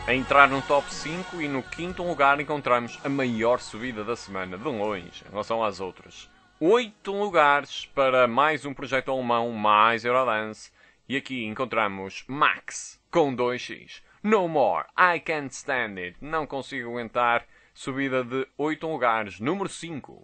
a entrar no top 5 e no quinto lugar encontramos a maior subida da semana, de longe, em relação às outras. 8 lugares para mais um projeto alemão, mais Eurodance. E aqui encontramos Max com 2x. No More, I Can't Stand It. Não consigo aguentar. Subida de 8 lugares, número 5.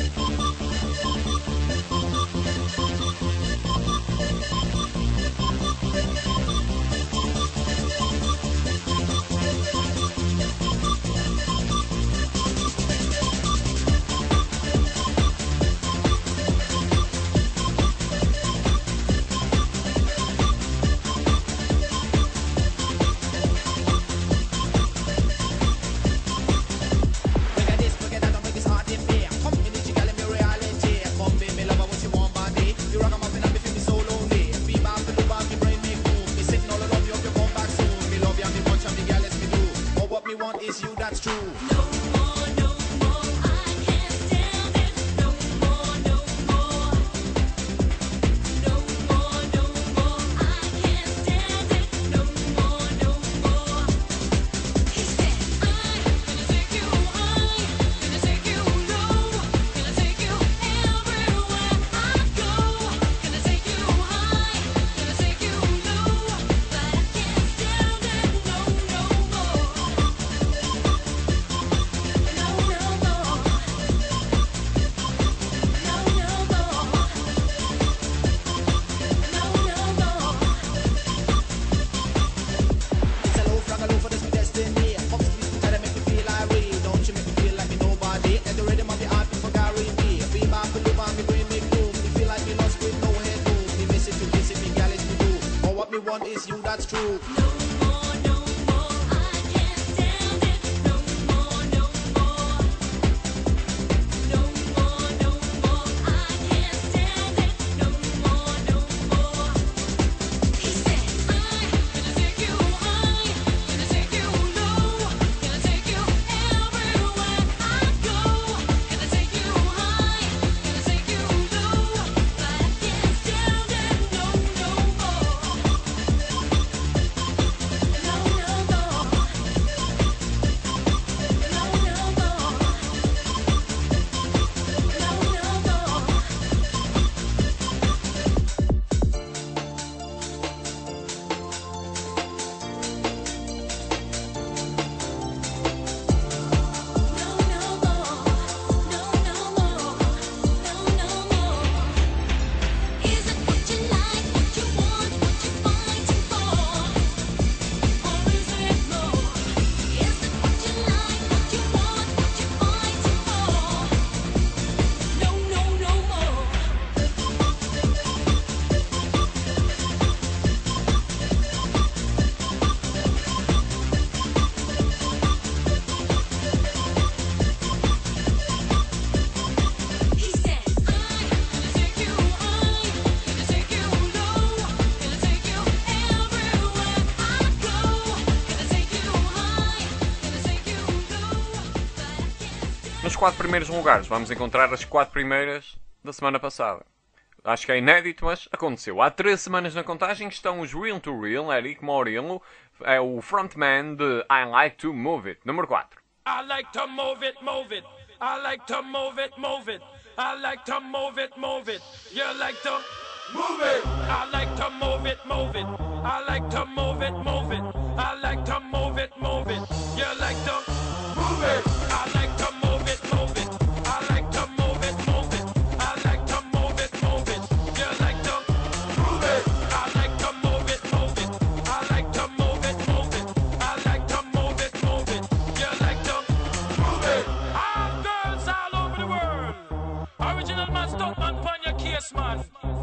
Nos 4 primeiros lugares vamos encontrar as 4 primeiras da semana passada. Acho que é inédito, mas aconteceu. Há 3 semanas na contagem estão os Real to Real, Eric Morillo, é o frontman de I Like to Move It, número 4.
I like to move it, move it. I like to move it, move it. I like to move it, move it. You like to move it. I like to move it, move it. I like to move it, move it. I like to move it, move it. You like to move it. I like to move it, move it. I like to move it, move it. I like to move it, move it. You like to move it. I like to move it, move it. I like to move it, move it. I like to move it, move it. You like to move it. All girls all over the world. Original man, stunt man, pon your case, man.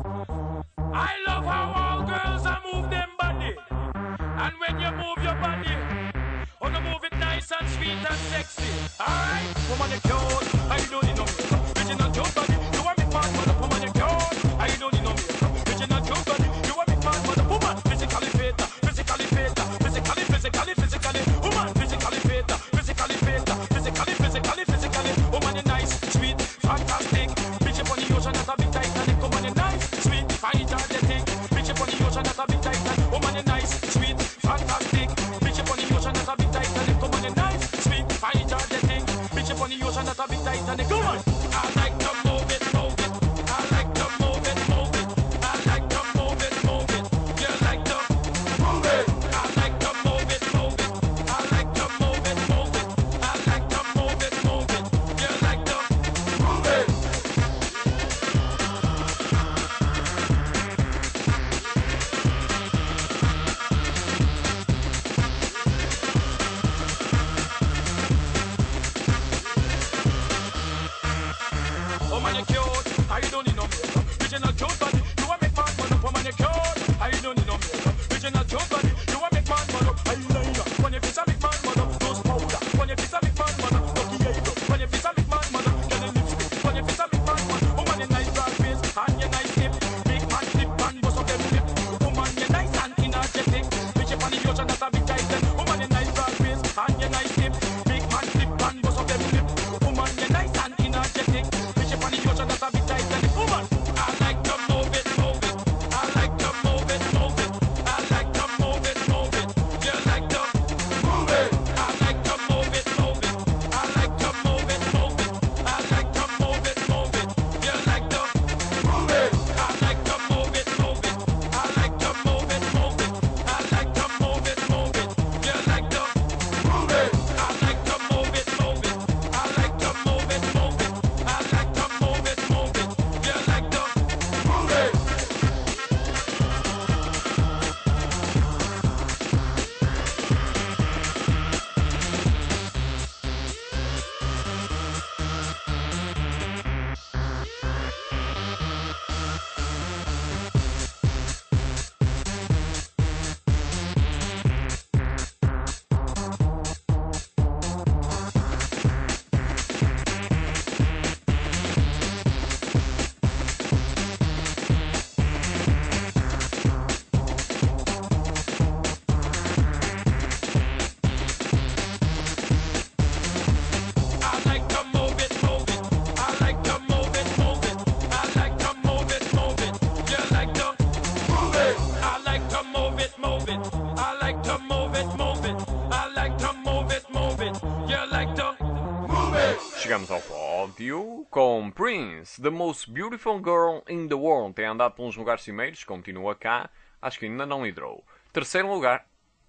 I love how all girls are move them body. And when you move your body, wanna move it nice and sweet and sexy. Alright, woman you cute, I don't need no makeup. Original cute body, you want me mad for the woman you cute, I don't need no makeup. Original cute body, you want me mad for the woman. Physically fit, physically fit, physically, woman. Physically fit, physically, woman you nice, sweet, fantastic. Bitch up on the ocean as a big Titanic. Woman you nice, sweet, fine, energetic. Bitch up on the ocean as a big Titanic. Woman you nice, sweet, fantastic. Bitch up on the ocean as a big Titanic.
You, com Prince, The Most Beautiful Girl in the World. Tem andado pelos lugares cimeiros, continua cá, acho que ainda não liderou. Terceiro lugar.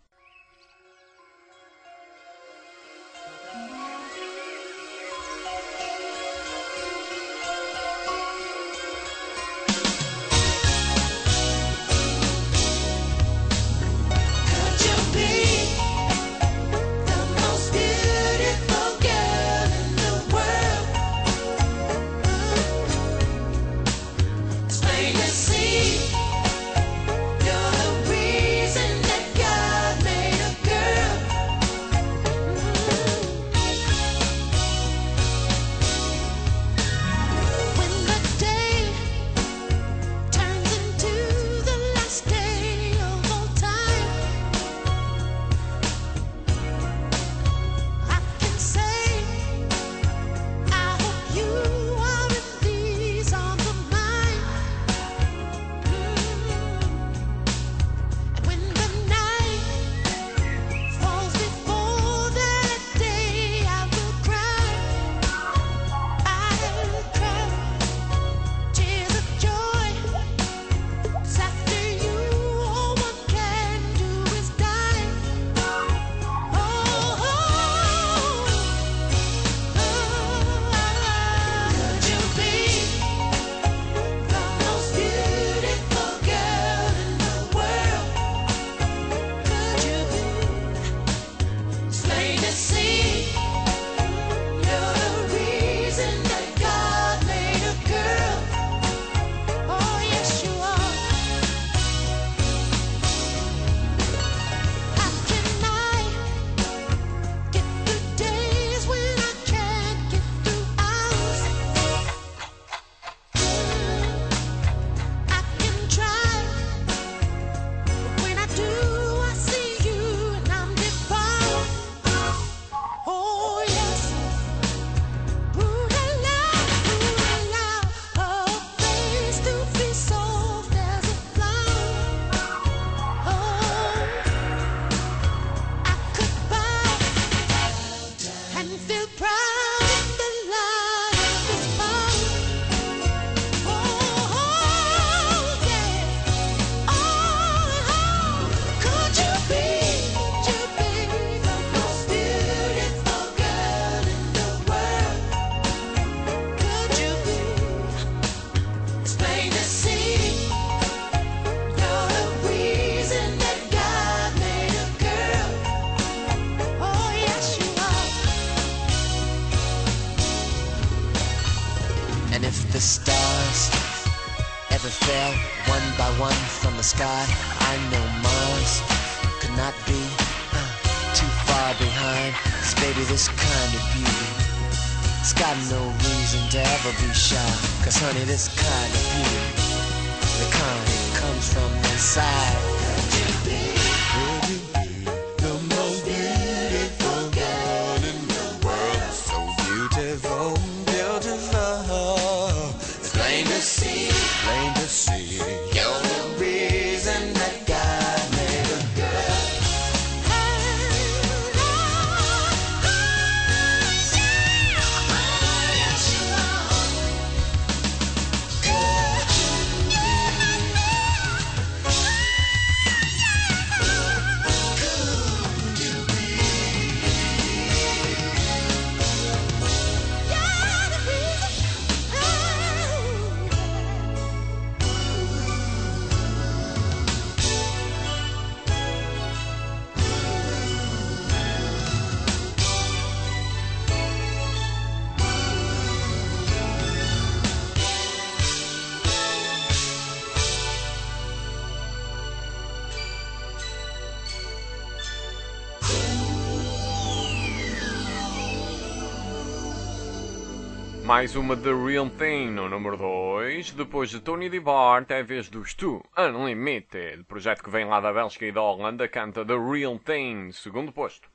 Sky, I know Mars could not be too far behind. 'Cause baby, this kind of beauty, it's got no reason to ever be shy. 'Cause honey, this kind of beauty, the kind that comes from inside. Could you be the most beautiful girl in the world? So beautiful, beautiful. It's plain to see, plain to see. You're the reason that God made a girl.
Mais uma The Real Thing no número 2. Depois de Tony DeBart, é a vez dos Two Unlimited. Projeto que vem lá da Bélgica e da Holanda, canta The Real Thing, segundo posto.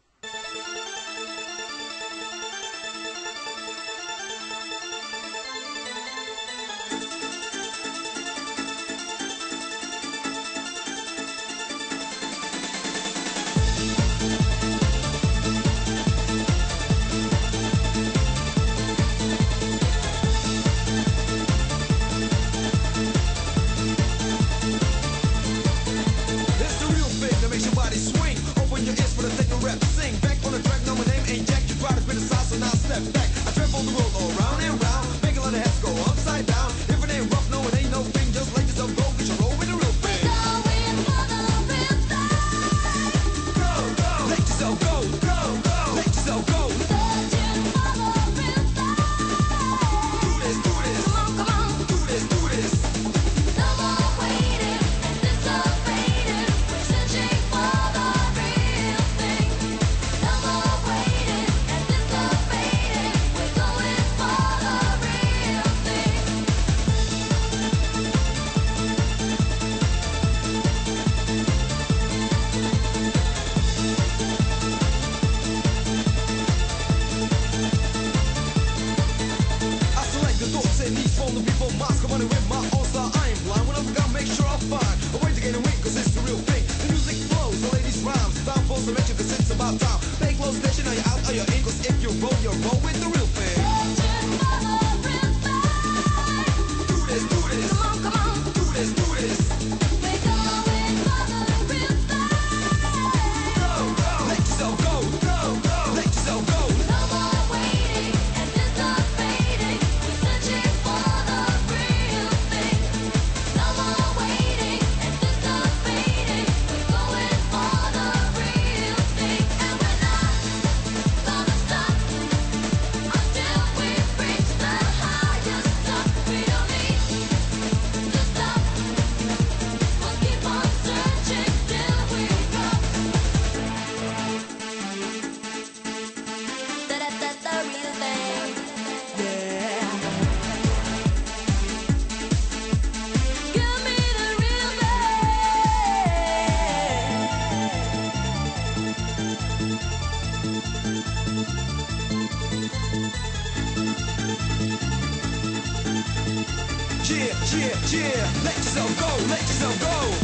yeah. Let yourself go, let yourself go.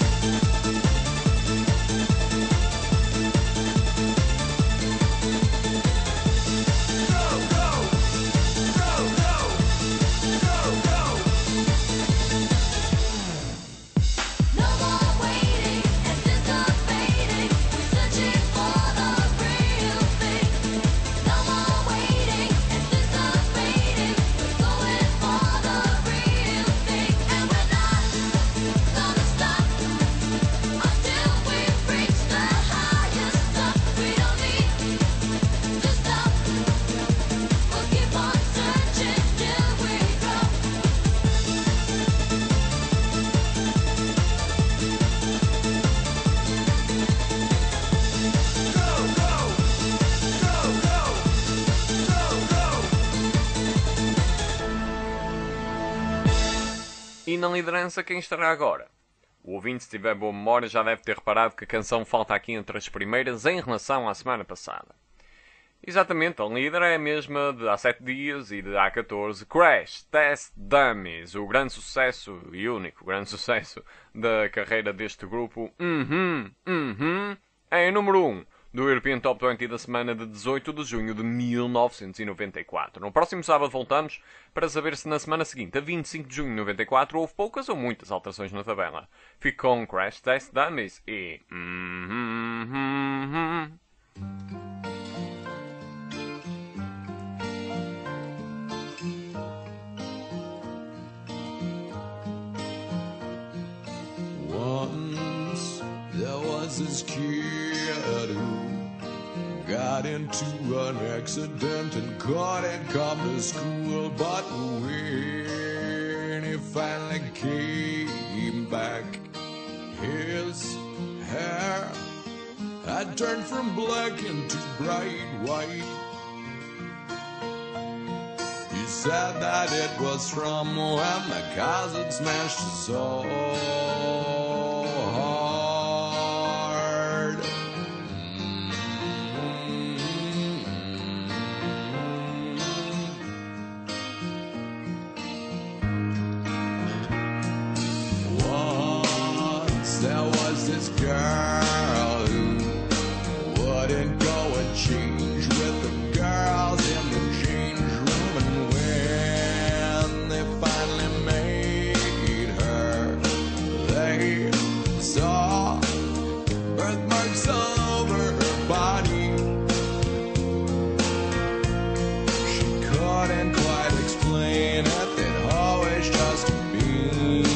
E na liderança quem estará agora? O ouvinte, se tiver boa memória, já deve ter reparado que a canção falta aqui entre as primeiras em relação à semana passada. Exatamente, a líder é a mesma de há 7 dias e de há 14, Crash Test Dummies, o grande sucesso e único grande sucesso da carreira deste grupo. É o número 1 do European Top 20 da semana de 18 de junho de 1994. No próximo sábado voltamos para saber se na semana seguinte, a 25 de junho de 94, houve poucas ou muitas alterações na tabela. Fico com Crash Test Dummies e...
Once there was this kid who got into an accident and couldn't come to school, but when he finally came back, his hair had turned from black into bright white. He said that it was from when the cars had smashed his soul. This girl who wouldn't go and change with the girls in the change room, and when they finally made her, they saw birthmarks all over her body. She couldn't quite explain it, they'd always just been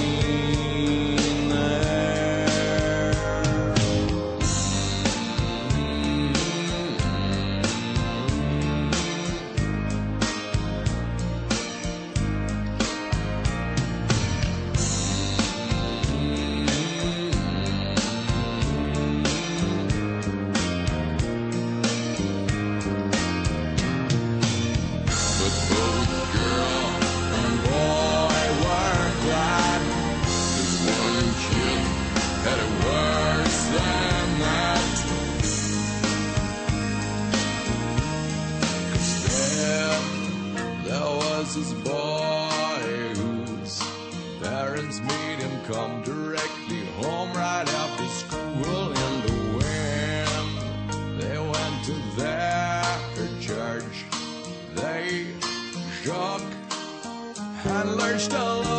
this boy whose parents made him come directly home right after school, and when they went to their church, they shook and lurched along.